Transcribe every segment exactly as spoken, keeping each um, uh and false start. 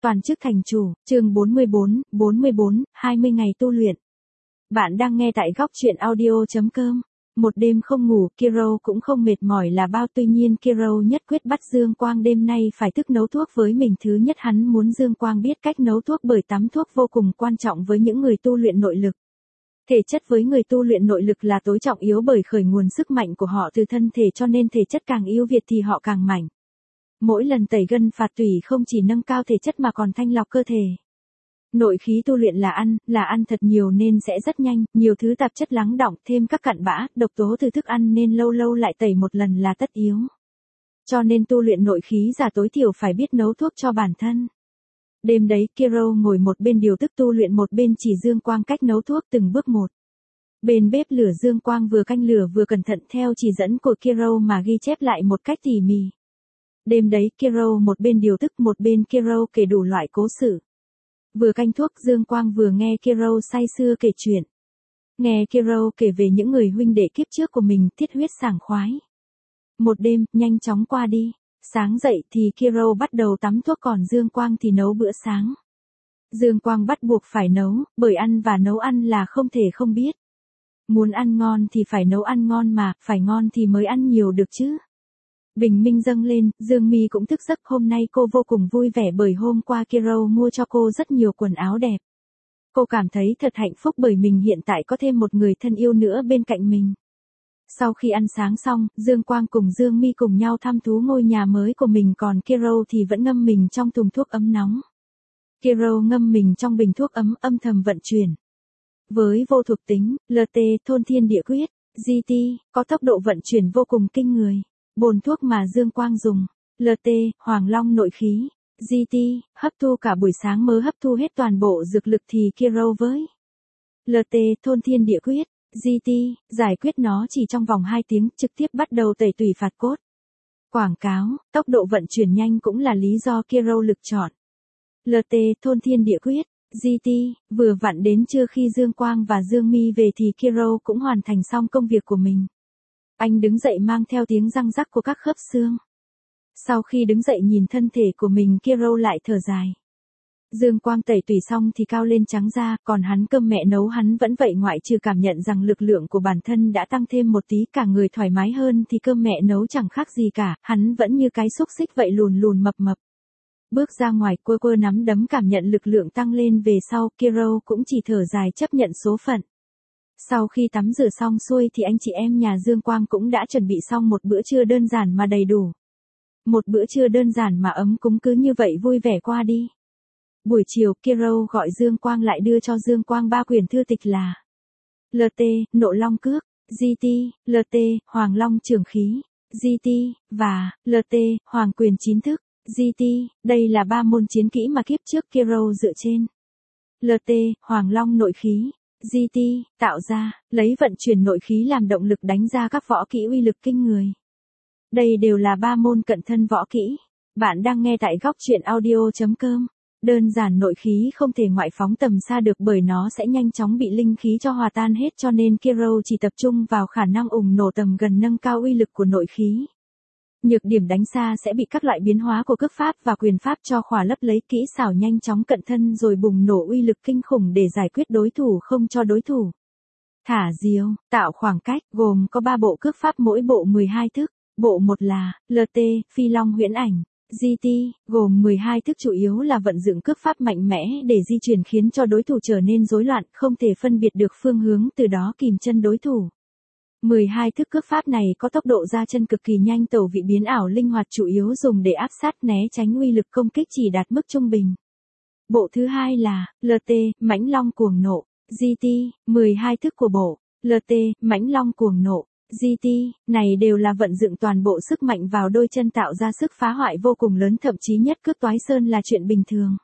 Toàn chức thành chủ, chương bốn mươi bốn, bốn mươi bốn, hai mươi ngày tu luyện. Bạn đang nghe tại góc truyện audio chấm com. Một đêm không ngủ, Kiro cũng không mệt mỏi là bao, tuy nhiên Kiro nhất quyết bắt Dương Quang đêm nay phải thức nấu thuốc với mình. Thứ nhất, hắn muốn Dương Quang biết cách nấu thuốc bởi tắm thuốc vô cùng quan trọng với những người tu luyện nội lực. Thể chất với người tu luyện nội lực là tối trọng yếu bởi khởi nguồn sức mạnh của họ từ thân thể, cho nên thể chất càng yếu việt thì họ càng mạnh. Mỗi lần tẩy gân phạt tủy không chỉ nâng cao thể chất mà còn thanh lọc cơ thể. Nội khí tu luyện là ăn, là ăn thật nhiều nên sẽ rất nhanh, nhiều thứ tạp chất lắng đọng, thêm các cặn bã, độc tố từ thức ăn nên lâu lâu lại tẩy một lần là tất yếu. Cho nên tu luyện nội khí giả tối thiểu phải biết nấu thuốc cho bản thân. Đêm đấy, Kiro ngồi một bên điều tức tu luyện, một bên chỉ Dương Quang cách nấu thuốc từng bước một. Bên bếp lửa, Dương Quang vừa canh lửa vừa cẩn thận theo chỉ dẫn của Kiro mà ghi chép lại một cách tỉ mỉ. Đêm đấy, Kiro một bên điều tức một bên Kiro kể đủ loại cố sự. Vừa canh thuốc, Dương Quang vừa nghe Kiro say sưa kể chuyện. Nghe Kiro kể về những người huynh đệ kiếp trước của mình, thiết huyết sảng khoái. Một đêm, nhanh chóng qua đi. Sáng dậy thì Kiro bắt đầu tắm thuốc, còn Dương Quang thì nấu bữa sáng. Dương Quang bắt buộc phải nấu, bởi ăn và nấu ăn là không thể không biết. Muốn ăn ngon thì phải nấu ăn ngon mà, phải ngon thì mới ăn nhiều được chứ. Bình minh dâng lên, Dương Mi cũng thức giấc. Hôm nay cô vô cùng vui vẻ bởi hôm qua Kiro mua cho cô rất nhiều quần áo đẹp. Cô cảm thấy thật hạnh phúc bởi mình hiện tại có thêm một người thân yêu nữa bên cạnh mình. Sau khi ăn sáng xong, Dương Quang cùng Dương Mi cùng nhau thăm thú ngôi nhà mới của mình, còn Kiro thì vẫn ngâm mình trong thùng thuốc ấm nóng. Kiro ngâm mình trong bình thuốc ấm, âm thầm vận chuyển. Với vô thuộc tính, lờ tê, thôn thiên địa quyết, giê tê, có tốc độ vận chuyển vô cùng kinh người. Bồn thuốc mà Dương Quang dùng, lờ tê, Hoàng Long nội khí, giê tê, hấp thu cả buổi sáng mới hấp thu hết toàn bộ dược lực, thì Kiro với lờ tê, thôn thiên địa quyết, giê tê, giải quyết nó chỉ trong vòng hai tiếng, trực tiếp bắt đầu tẩy tủy phạt cốt. Quảng cáo, tốc độ vận chuyển nhanh cũng là lý do Kiro lực chọn lờ tê, thôn thiên địa quyết, giê tê. Vừa vặn đến trưa khi Dương Quang và Dương Mi về thì Kiro cũng hoàn thành xong công việc của mình. Anh đứng dậy mang theo tiếng răng rắc của các khớp xương. Sau khi đứng dậy nhìn thân thể của mình, Kiro lại thở dài. Dương Quang tẩy tủy xong thì cao lên trắng da, còn hắn cơm mẹ nấu hắn vẫn vậy, ngoại trừ cảm nhận rằng lực lượng của bản thân đã tăng thêm một tí, cả người thoải mái hơn, thì cơm mẹ nấu chẳng khác gì cả, hắn vẫn như cái xúc xích vậy, lùn lùn mập mập. Bước ra ngoài, quơ quơ nắm đấm cảm nhận lực lượng tăng lên. Về sau, Kiro cũng chỉ thở dài chấp nhận số phận. Sau khi tắm rửa xong xuôi thì anh chị em nhà Dương Quang cũng đã chuẩn bị xong một bữa trưa đơn giản mà đầy đủ. Một bữa trưa đơn giản mà ấm cúng, cứ như vậy vui vẻ qua đi. Buổi chiều, Kiro gọi Dương Quang lại, đưa cho Dương Quang ba quyển thư tịch là lờ tê, Nộ Long Cước, giê tê, lờ tê, Hoàng Long Trường Khí, giê tê, và lờ tê, Hoàng Quyền Chín Thức, giê tê. Đây là ba môn chiến kỹ mà kiếp trước Kiro dựa trên lờ tê, Hoàng Long Nội Khí, giê tê, tạo ra, lấy vận chuyển nội khí làm động lực đánh ra các võ kỹ uy lực kinh người. Đây đều là ba môn cận thân võ kỹ. Bạn đang nghe tại góc truyện audio chấm com. Đơn giản, nội khí không thể ngoại phóng tầm xa được bởi nó sẽ nhanh chóng bị linh khí cho hòa tan hết, cho nên Kiro chỉ tập trung vào khả năng ủng nổ tầm gần, nâng cao uy lực của nội khí. Nhược điểm đánh xa sẽ bị các loại biến hóa của cước pháp và quyền pháp cho khỏa lấp lấy, kỹ xảo nhanh chóng cận thân rồi bùng nổ uy lực kinh khủng để giải quyết đối thủ, không cho đối thủ thả diều. Tạo khoảng cách, gồm có ba bộ cước pháp, mỗi bộ mười hai thức. Bộ một là lờ tê, Phi Long Huyễn Ảnh, giê tê, gồm mười hai thức, chủ yếu là vận dụng cước pháp mạnh mẽ để di chuyển khiến cho đối thủ trở nên rối loạn, không thể phân biệt được phương hướng, từ đó kìm chân đối thủ. mười hai thức cước pháp này có tốc độ ra chân cực kỳ nhanh, tẩu vị biến ảo linh hoạt, chủ yếu dùng để áp sát né tránh, uy lực công kích chỉ đạt mức trung bình. Bộ thứ hai là lờ tê, Mãnh Long Cuồng Nộ, giê tê, mười hai thức của bộ lờ tê, Mãnh Long Cuồng Nộ, giê tê, này đều là vận dụng toàn bộ sức mạnh vào đôi chân, tạo ra sức phá hoại vô cùng lớn, thậm chí nhất cước toái sơn là chuyện bình thường.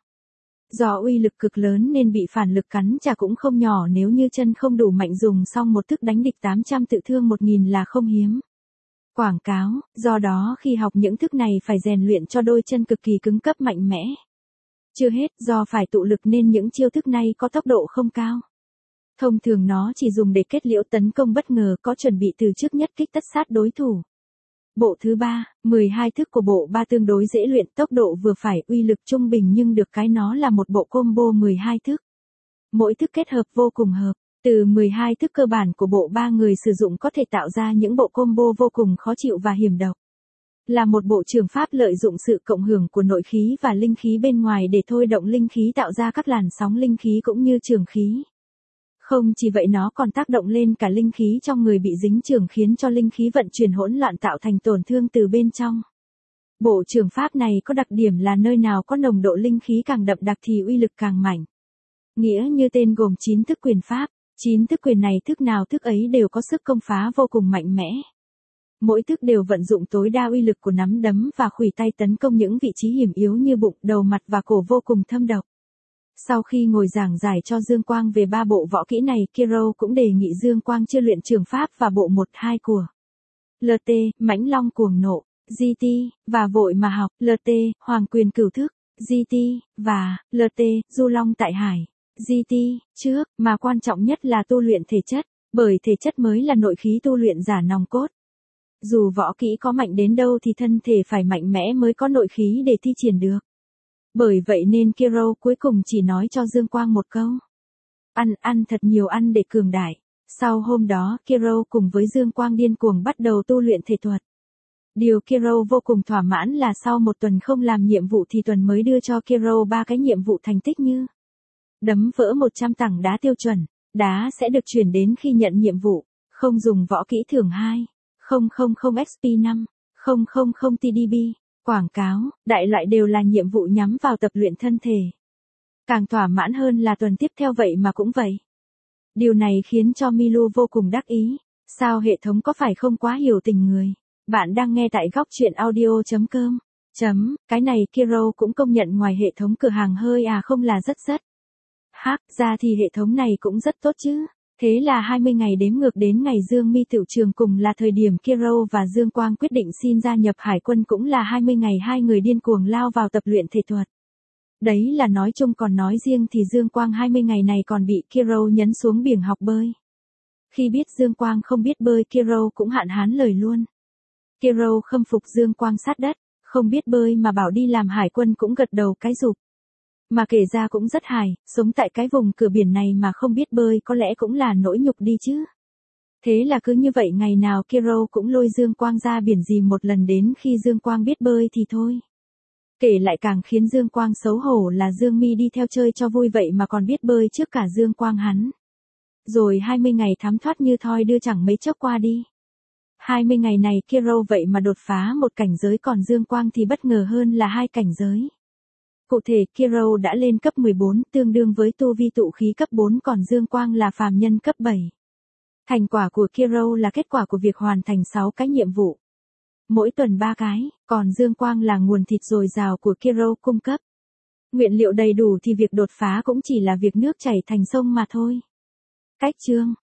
Do uy lực cực lớn nên bị phản lực cắn trả cũng không nhỏ, nếu như chân không đủ mạnh dùng xong một thức đánh địch tám trăm tự thương một nghìn là không hiếm. Quảng cáo, do đó khi học những thức này phải rèn luyện cho đôi chân cực kỳ cứng cấp mạnh mẽ. Chưa hết, do phải tụ lực nên những chiêu thức này có tốc độ không cao. Thông thường nó chỉ dùng để kết liễu tấn công bất ngờ, có chuẩn bị từ trước nhất kích tất sát đối thủ. Bộ thứ ba, mười hai thức của bộ ba tương đối dễ luyện, tốc độ vừa phải, uy lực trung bình nhưng được cái nó là một bộ combo mười hai thức. Mỗi thức kết hợp vô cùng hợp. Từ mười hai thức cơ bản của bộ ba người sử dụng có thể tạo ra những bộ combo vô cùng khó chịu và hiểm độc. Là một bộ trường pháp lợi dụng sự cộng hưởng của nội khí và linh khí bên ngoài để thôi động linh khí tạo ra các làn sóng linh khí cũng như trường khí. Không chỉ vậy nó còn tác động lên cả linh khí trong người bị dính trường khiến cho linh khí vận chuyển hỗn loạn tạo thành tổn thương từ bên trong. Bộ trường pháp này có đặc điểm là nơi nào có nồng độ linh khí càng đậm đặc thì uy lực càng mạnh. Nghĩa như tên gồm chín thức quyền pháp, chín thức quyền này thức nào thức ấy đều có sức công phá vô cùng mạnh mẽ. Mỗi thức đều vận dụng tối đa uy lực của nắm đấm và khuỷu tay tấn công những vị trí hiểm yếu như bụng, đầu mặt và cổ vô cùng thâm độc. Sau khi ngồi giảng giải cho Dương Quang về ba bộ võ kỹ này, Kiro cũng đề nghị Dương Quang chưa luyện trường pháp và bộ một hai của lờ tê, Mãnh Long Cuồng Nộ, giê tê, và vội mà học, lờ tê, Hoàng Quyền Cửu Thức, giê tê, và lờ tê, Du Long Tại Hải, giê tê, trước, mà quan trọng nhất là tu luyện thể chất, bởi thể chất mới là nội khí tu luyện giả nòng cốt. Dù võ kỹ có mạnh đến đâu thì thân thể phải mạnh mẽ mới có nội khí để thi triển được. Bởi vậy nên Kiro cuối cùng chỉ nói cho Dương Quang một câu. Ăn, ăn thật nhiều ăn để cường đại. Sau hôm đó, Kiro cùng với Dương Quang điên cuồng bắt đầu tu luyện thể thuật. Điều Kiro vô cùng thỏa mãn là sau một tuần không làm nhiệm vụ thì tuần mới đưa cho Kiro ba cái nhiệm vụ thành tích như đấm vỡ một trăm tảng đá tiêu chuẩn, đá sẽ được chuyển đến khi nhận nhiệm vụ, không dùng võ kỹ thưởng hai, không không không ích pê năm, không không không tê đê bê. Quảng cáo, đại loại đều là nhiệm vụ nhắm vào tập luyện thân thể. Càng thỏa mãn hơn là tuần tiếp theo vậy mà cũng vậy. Điều này khiến cho Milu vô cùng đắc ý. Sao hệ thống có phải không quá hiểu tình người? Bạn đang nghe tại góc truyện audio chấm com. Chấm, cái này Kiro cũng công nhận ngoài hệ thống cửa hàng hơi à không là rất rất. Hắc ra thì hệ thống này cũng rất tốt chứ. Thế là hai mươi ngày đếm ngược đến ngày Dương Mi tựu trường cùng là thời điểm Kiro và Dương Quang quyết định xin gia nhập hải quân cũng là hai mươi ngày hai người điên cuồng lao vào tập luyện thể thuật. Đấy là nói chung còn nói riêng thì Dương Quang hai mươi ngày này còn bị Kiro nhấn xuống biển học bơi. Khi biết Dương Quang không biết bơi Kiro cũng hạn hán lời luôn. Kiro khâm phục Dương Quang sát đất, không biết bơi mà bảo đi làm hải quân cũng gật đầu cái rụp. Mà kể ra cũng rất hài, sống tại cái vùng cửa biển này mà không biết bơi có lẽ cũng là nỗi nhục đi chứ. Thế là cứ như vậy ngày nào Kiro cũng lôi Dương Quang ra biển dìm một lần đến khi Dương Quang biết bơi thì thôi. Kể lại càng khiến Dương Quang xấu hổ là Dương Mi đi theo chơi cho vui vậy mà còn biết bơi trước cả Dương Quang hắn. Rồi hai mươi ngày thám thoát như thoi đưa chẳng mấy chốc qua đi. hai mươi ngày này Kiro vậy mà đột phá một cảnh giới còn Dương Quang thì bất ngờ hơn là hai cảnh giới. Cụ thể Kiro đã lên cấp mười bốn tương đương với tu vi tụ khí cấp bốn còn Dương Quang là phàm nhân cấp bảy. Thành quả của Kiro là kết quả của việc hoàn thành sáu cái nhiệm vụ. Mỗi tuần ba cái, còn Dương Quang là nguồn thịt dồi dào của Kiro cung cấp. Nguyên liệu đầy đủ thì việc đột phá cũng chỉ là việc nước chảy thành sông mà thôi. Cách chương